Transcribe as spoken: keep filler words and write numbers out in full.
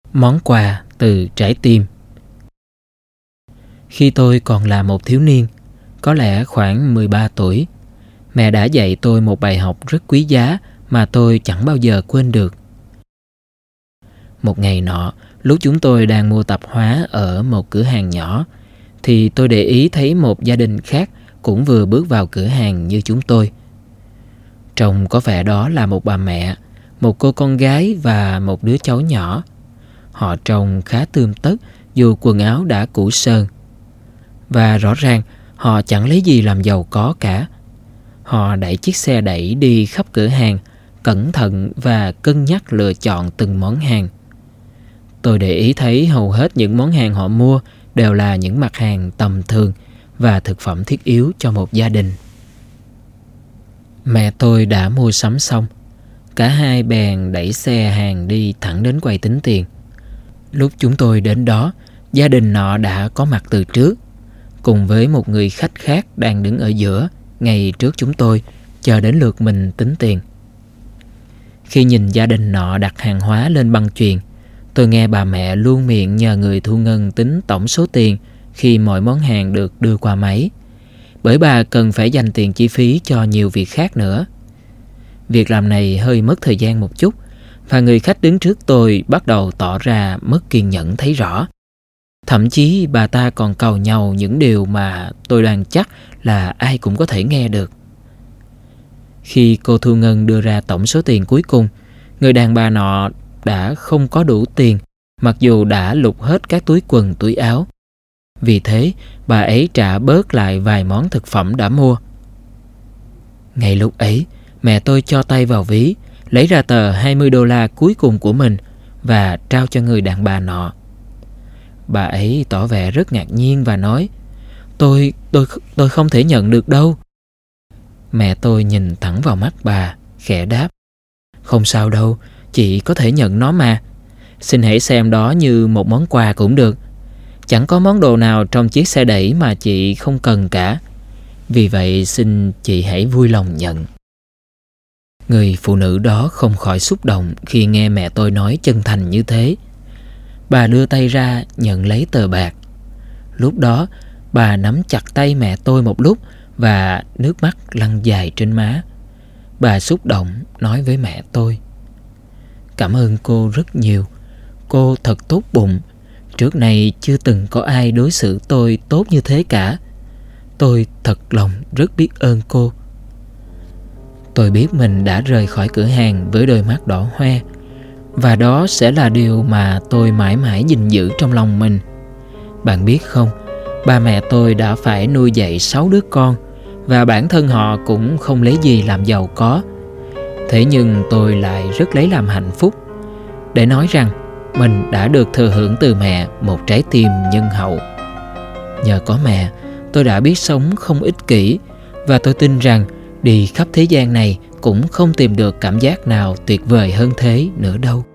Món quà từ trái tim. Khi tôi còn là một thiếu niên, có lẽ khoảng mười ba tuổi, mẹ đã dạy tôi một bài học rất quý giá mà tôi chẳng bao giờ quên được. Một ngày nọ, lúc chúng tôi đang mua tạp hóa ở một cửa hàng nhỏ, thì tôi để ý thấy một gia đình khác cũng vừa bước vào cửa hàng như chúng tôi. Trông có vẻ đó là một bà mẹ, một cô con gái và một đứa cháu nhỏ. Họ trông khá tươm tất dù quần áo đã cũ sơn. Và rõ ràng họ chẳng lấy gì làm giàu có cả. Họ đẩy chiếc xe đẩy đi khắp cửa hàng, cẩn thận và cân nhắc lựa chọn từng món hàng. Tôi để ý thấy hầu hết những món hàng họ mua đều là những mặt hàng tầm thường và thực phẩm thiết yếu cho một gia đình. Mẹ tôi đã mua sắm xong. Cả hai bèn đẩy xe hàng đi thẳng đến quầy tính tiền. Lúc chúng tôi đến đó, gia đình nọ đã có mặt từ trước, cùng với một người khách khác đang đứng ở giữa, ngay trước chúng tôi, chờ đến lượt mình tính tiền. Khi nhìn gia đình nọ đặt hàng hóa lên băng chuyền, tôi nghe bà mẹ luôn miệng nhờ người thu ngân tính tổng số tiền khi mọi món hàng được đưa qua máy, bởi bà cần phải dành tiền chi phí cho nhiều việc khác nữa. Việc làm này hơi mất thời gian một chút, và người khách đứng trước tôi bắt đầu tỏ ra mất kiên nhẫn thấy rõ. Thậm chí bà ta còn càu nhàu những điều mà tôi đoán chắc là ai cũng có thể nghe được. Khi cô thu ngân đưa ra tổng số tiền cuối cùng, người đàn bà nọ đã không có đủ tiền, mặc dù đã lục hết các túi quần túi áo. Vì thế, bà ấy trả bớt lại vài món thực phẩm đã mua. Ngay lúc ấy, mẹ tôi cho tay vào ví, lấy ra tờ hai mươi đô la cuối cùng của mình và trao cho người đàn bà nọ. Bà ấy tỏ vẻ rất ngạc nhiên và nói, Tôi, tôi, tôi không thể nhận được đâu. Mẹ tôi nhìn thẳng vào mắt bà, khẽ đáp, Không sao đâu, chị có thể nhận nó mà. Xin hãy xem đó như một món quà cũng được. Chẳng có món đồ nào trong chiếc xe đẩy mà chị không cần cả. Vì vậy xin chị hãy vui lòng nhận. Người phụ nữ đó không khỏi xúc động khi nghe mẹ tôi nói chân thành như thế. Bà đưa tay ra nhận lấy tờ bạc. Lúc đó, bà nắm chặt tay mẹ tôi một lúc và nước mắt lăn dài trên má. Bà xúc động nói với mẹ tôi, Cảm ơn cô rất nhiều. Cô thật tốt bụng. Trước này chưa từng có ai đối xử tôi tốt như thế cả. Tôi thật lòng rất biết ơn cô. Tôi biết mình đã rời khỏi cửa hàng với đôi mắt đỏ hoe, và đó sẽ là điều mà tôi mãi mãi gìn giữ trong lòng mình. Bạn biết không, ba mẹ tôi đã phải nuôi dạy sáu đứa con, và bản thân họ cũng không lấy gì làm giàu có. Thế nhưng tôi lại rất lấy làm hạnh phúc để nói rằng mình đã được thừa hưởng từ mẹ một trái tim nhân hậu. Nhờ có mẹ, tôi đã biết sống không ích kỷ, và tôi tin rằng đi khắp thế gian này cũng không tìm được cảm giác nào tuyệt vời hơn thế nữa đâu.